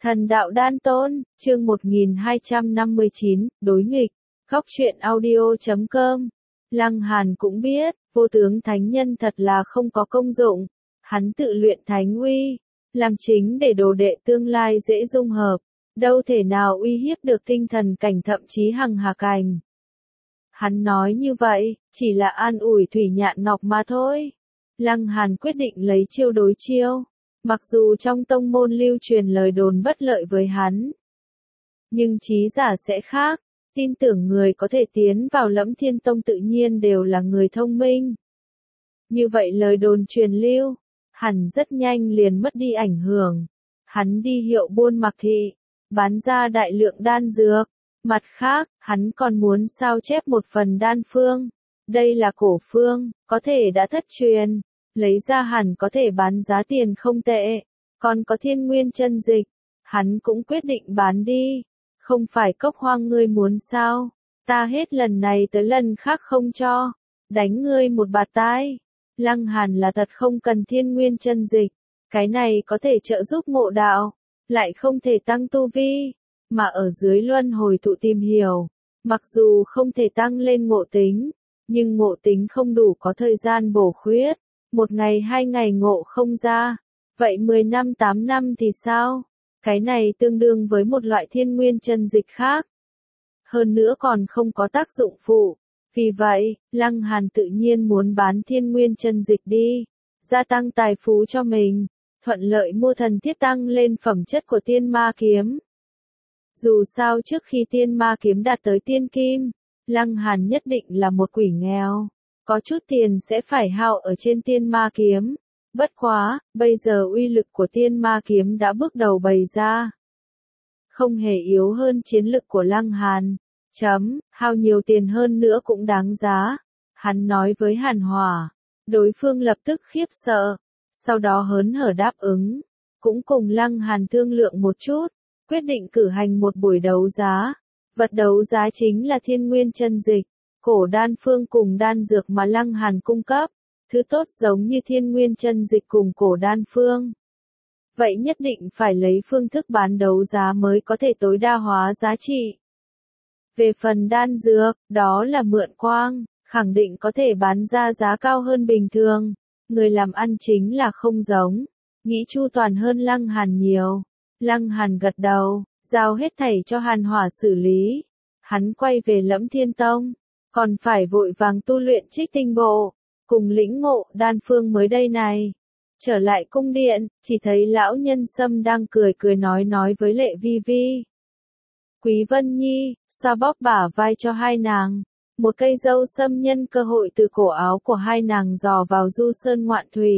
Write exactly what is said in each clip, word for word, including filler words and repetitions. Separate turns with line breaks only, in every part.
Thần đạo đan tôn, chương một nghìn hai trăm năm mươi chín, đối nghịch, góc truyện audio chấm com. Lăng Hàn cũng biết, vô tướng thánh nhân thật là không có công dụng. Hắn tự luyện thánh uy, làm chính để đồ đệ tương lai dễ dung hợp, đâu thể nào uy hiếp được tinh thần cảnh thậm chí hằng hà cảnh. Hắn nói như vậy, chỉ là an ủi Thủy Nhạn Ngọc mà thôi. Lăng Hàn quyết định lấy chiêu đối chiêu. Mặc dù trong tông môn lưu truyền lời đồn bất lợi với hắn, nhưng trí giả sẽ khác, tin tưởng người có thể tiến vào Lẫm Thiên Tông tự nhiên đều là người thông minh. Như vậy lời đồn truyền lưu, hẳn rất nhanh liền mất đi ảnh hưởng. Hắn đi hiệu buôn Mặc Thị, bán ra đại lượng đan dược. Mặt khác, hắn còn muốn sao chép một phần đan phương. Đây là cổ phương, có thể đã thất truyền. Lấy ra hẳn có thể bán giá tiền không tệ, còn có thiên nguyên chân dịch, hắn cũng quyết định bán đi, không phải cốc hoang ngươi muốn sao, ta hết lần này tới lần khác không cho, đánh ngươi một bạt tai. Lăng Hàn là thật không cần thiên nguyên chân dịch, cái này có thể trợ giúp ngộ đạo, lại không thể tăng tu vi, mà ở dưới luân hồi thụ tìm hiểu, mặc dù không thể tăng lên ngộ tính, nhưng ngộ tính không đủ có thời gian bổ khuyết. Một ngày hai ngày ngộ không ra, vậy mười năm tám năm thì sao? Cái này tương đương với một loại thiên nguyên chân dịch khác. Hơn nữa còn không có tác dụng phụ. Vì vậy, Lăng Hàn tự nhiên muốn bán thiên nguyên chân dịch đi, gia tăng tài phú cho mình, thuận lợi mua thần thiết tăng lên phẩm chất của tiên ma kiếm. Dù sao trước khi tiên ma kiếm đạt tới tiên kim, Lăng Hàn nhất định là một quỷ nghèo. Có chút tiền sẽ phải hao ở trên tiên ma kiếm. Bất quá, bây giờ uy lực của tiên ma kiếm đã bước đầu bày ra. Không hề yếu hơn chiến lực của Lăng Hàn. Chấm, hao nhiều tiền hơn nữa cũng đáng giá. Hắn nói với Hàn Hỏa. Đối phương lập tức khiếp sợ. Sau đó hớn hở đáp ứng. Cũng cùng Lăng Hàn thương lượng một chút. Quyết định cử hành một buổi đấu giá. Vật đấu giá chính là thiên nguyên chân dịch. Cổ đan phương cùng đan dược mà Lăng Hàn cung cấp, thứ tốt giống như thiên nguyên chân dịch cùng cổ đan phương. Vậy nhất định phải lấy phương thức bán đấu giá mới có thể tối đa hóa giá trị. Về phần đan dược, đó là mượn quang, khẳng định có thể bán ra giá cao hơn bình thường. Người làm ăn chính là không giống, nghĩ chu toàn hơn Lăng Hàn nhiều. Lăng Hàn gật đầu, giao hết thảy cho Hàn Hỏa xử lý. Hắn quay về Lẫm Thiên Tông. Còn phải vội vàng tu luyện Trích Tinh Bộ, cùng lĩnh ngộ đan phương mới đây này. Trở lại cung điện, chỉ thấy lão nhân Sâm đang cười cười nói nói với Lệ Vi Vi. Quý Vân Nhi, xoa bóp bả vai cho hai nàng. Một cây dâu sâm nhân cơ hội từ cổ áo của hai nàng dò vào du sơn ngoạn thủy.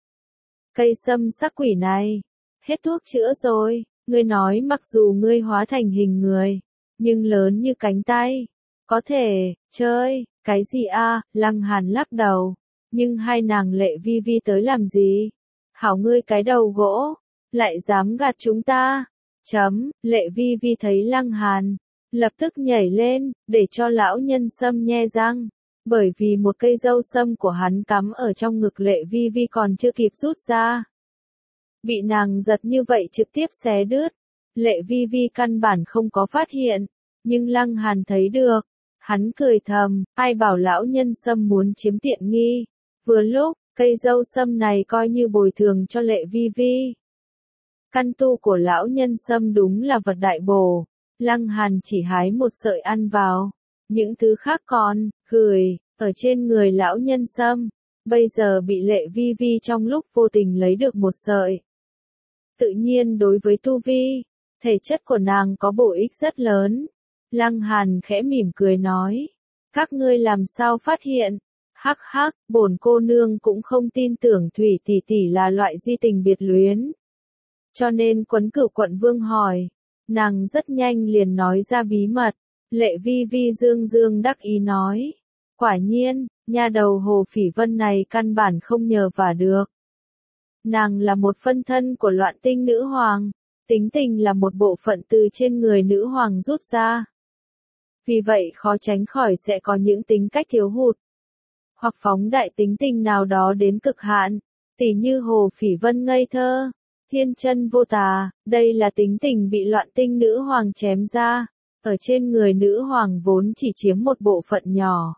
Cây sâm sắc quỷ này, hết thuốc chữa rồi, ngươi nói mặc dù ngươi hóa thành hình người, nhưng lớn như cánh tay. Có thể, chơi, cái gì a? Lăng Hàn lắc đầu. Nhưng hai nàng Lệ Vi Vi tới làm gì? Hảo ngươi cái đầu gỗ, lại dám gạt chúng ta. Chấm, Lệ Vi Vi thấy Lăng Hàn, lập tức nhảy lên, để cho lão nhân Sâm nhe răng. Bởi vì một cây dâu sâm của hắn cắm ở trong ngực Lệ Vi Vi còn chưa kịp rút ra. Bị nàng giật như vậy trực tiếp xé đứt. Lệ Vi Vi căn bản không có phát hiện, nhưng Lăng Hàn thấy được. Hắn cười thầm, ai bảo lão nhân Sâm muốn chiếm tiện nghi. Vừa lúc, cây dâu sâm này coi như bồi thường cho Lệ Vi Vi. Căn tu của lão nhân Sâm đúng là vật đại bổ. Lăng Hàn chỉ hái một sợi ăn vào. Những thứ khác còn, gửi, ở trên người lão nhân Sâm. Bây giờ bị Lệ Vi Vi trong lúc vô tình lấy được một sợi. Tự nhiên đối với tu vi, thể chất của nàng có bổ ích rất lớn. Lăng Hàn khẽ mỉm cười nói, các ngươi làm sao phát hiện? Hắc hắc, bổn cô nương cũng không tin tưởng Thủy tỷ tỷ là loại di tình biệt luyến. Cho nên Quấn Cửu quận vương hỏi, nàng rất nhanh liền nói ra bí mật. Lệ Vi Vi dương dương đắc ý nói, quả nhiên, nha đầu Hồ Phỉ Vân này căn bản không nhờ vả được. Nàng là một phân thân của Loạn Tinh nữ hoàng, tính tình là một bộ phận từ trên người nữ hoàng rút ra. Vì vậy khó tránh khỏi sẽ có những tính cách thiếu hụt, hoặc phóng đại tính tình nào đó đến cực hạn, tỉ như Hồ Phỉ Vân ngây thơ, thiên chân vô tà, đây là tính tình bị loạn tinh nữ hoàng chém ra, ở trên người nữ hoàng vốn chỉ chiếm một bộ phận nhỏ.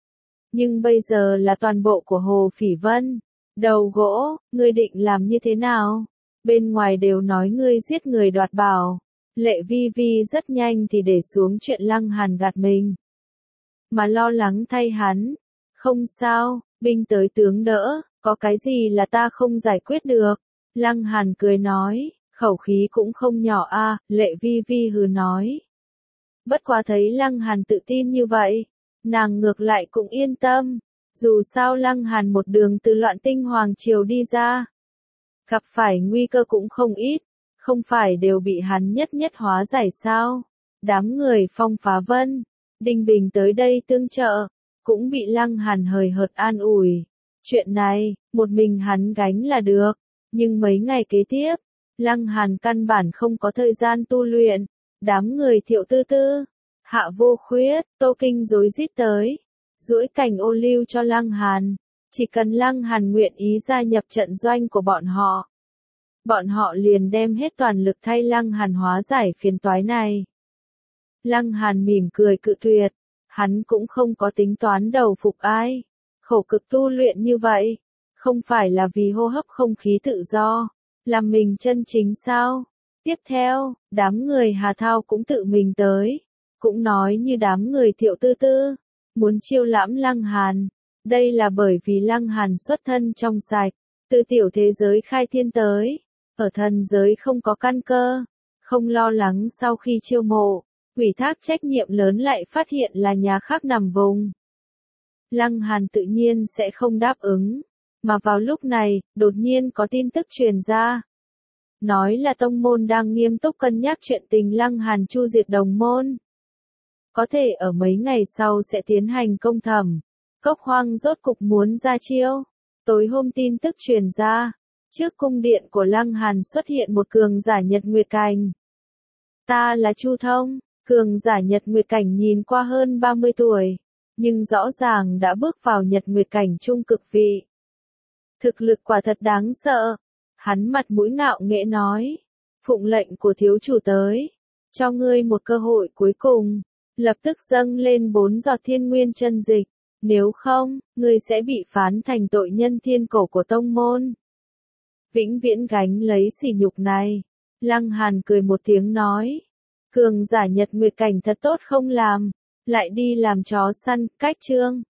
Nhưng bây giờ là toàn bộ của Hồ Phỉ Vân. Đầu gỗ, ngươi định làm như thế nào? Bên ngoài đều nói ngươi giết người đoạt bảo. Lệ Vi Vi rất nhanh thì để xuống chuyện Lăng Hàn gạt mình. Mà lo lắng thay hắn. Không sao, binh tới tướng đỡ, có cái gì là ta không giải quyết được. Lăng Hàn cười nói, khẩu khí cũng không nhỏ a. Lệ Vi Vi hừ nói. Bất quá thấy Lăng Hàn tự tin như vậy, nàng ngược lại cũng yên tâm. Dù sao Lăng Hàn một đường từ loạn tinh hoàng triều đi ra, gặp phải nguy cơ cũng không ít, không phải đều bị hắn nhất nhất hóa giải sao. Đám người Phong Phá Vân, Đinh Bình tới đây tương trợ, cũng bị Lăng Hàn hời hợt an ủi. Chuyện này, một mình hắn gánh là được, nhưng mấy ngày kế tiếp, Lăng Hàn căn bản không có thời gian tu luyện. Đám người Thiệu Tư Tư, Hạ Vô Khuyết, Tô Kinh rối rít tới, duỗi cảnh ô liu cho Lăng Hàn, chỉ cần Lăng Hàn nguyện ý gia nhập trận doanh của bọn họ, bọn họ liền đem hết toàn lực thay Lăng Hàn hóa giải phiền toái này. Lăng Hàn mỉm cười cự tuyệt, hắn cũng không có tính toán đầu phục ai, khổ cực tu luyện như vậy, không phải là vì hô hấp không khí tự do, làm mình chân chính sao? Tiếp theo, đám người Hà Thao cũng tự mình tới, cũng nói như đám người Thiệu Tư Tư, muốn chiêu lãm Lăng Hàn. Đây là bởi vì Lăng Hàn xuất thân trong sạch, từ tiểu thế giới khai thiên tới, ở thần giới không có căn cơ, không lo lắng sau khi chiêu mộ, ủy thác trách nhiệm lớn lại phát hiện là nhà khác nằm vùng. Lăng Hàn tự nhiên sẽ không đáp ứng, mà vào lúc này, đột nhiên có tin tức truyền ra. Nói là tông môn đang nghiêm túc cân nhắc chuyện tình Lăng Hàn chu diệt đồng môn. Có thể ở mấy ngày sau sẽ tiến hành công thẩm. Cốc Hoang rốt cục muốn ra chiêu. Tối hôm tin tức truyền ra, trước cung điện của Lăng Hàn xuất hiện một cường giả Nhật Nguyệt Cảnh. Ta là Chu Thông, cường giả Nhật Nguyệt Cảnh nhìn qua hơn ba mươi tuổi, nhưng rõ ràng đã bước vào Nhật Nguyệt Cảnh trung cực vị. Thực lực quả thật đáng sợ. Hắn mặt mũi ngạo nghễ nói, phụng lệnh của thiếu chủ tới, cho ngươi một cơ hội cuối cùng, lập tức dâng lên bốn giọt thiên nguyên chân dịch, nếu không, ngươi sẽ bị phán thành tội nhân thiên cổ của tông môn. Vĩnh viễn gánh lấy sỉ nhục này. Lăng Hàn cười một tiếng nói, cường giả Nhật Nguyệt Cảnh thật tốt không làm, lại đi làm chó săn, cách chương.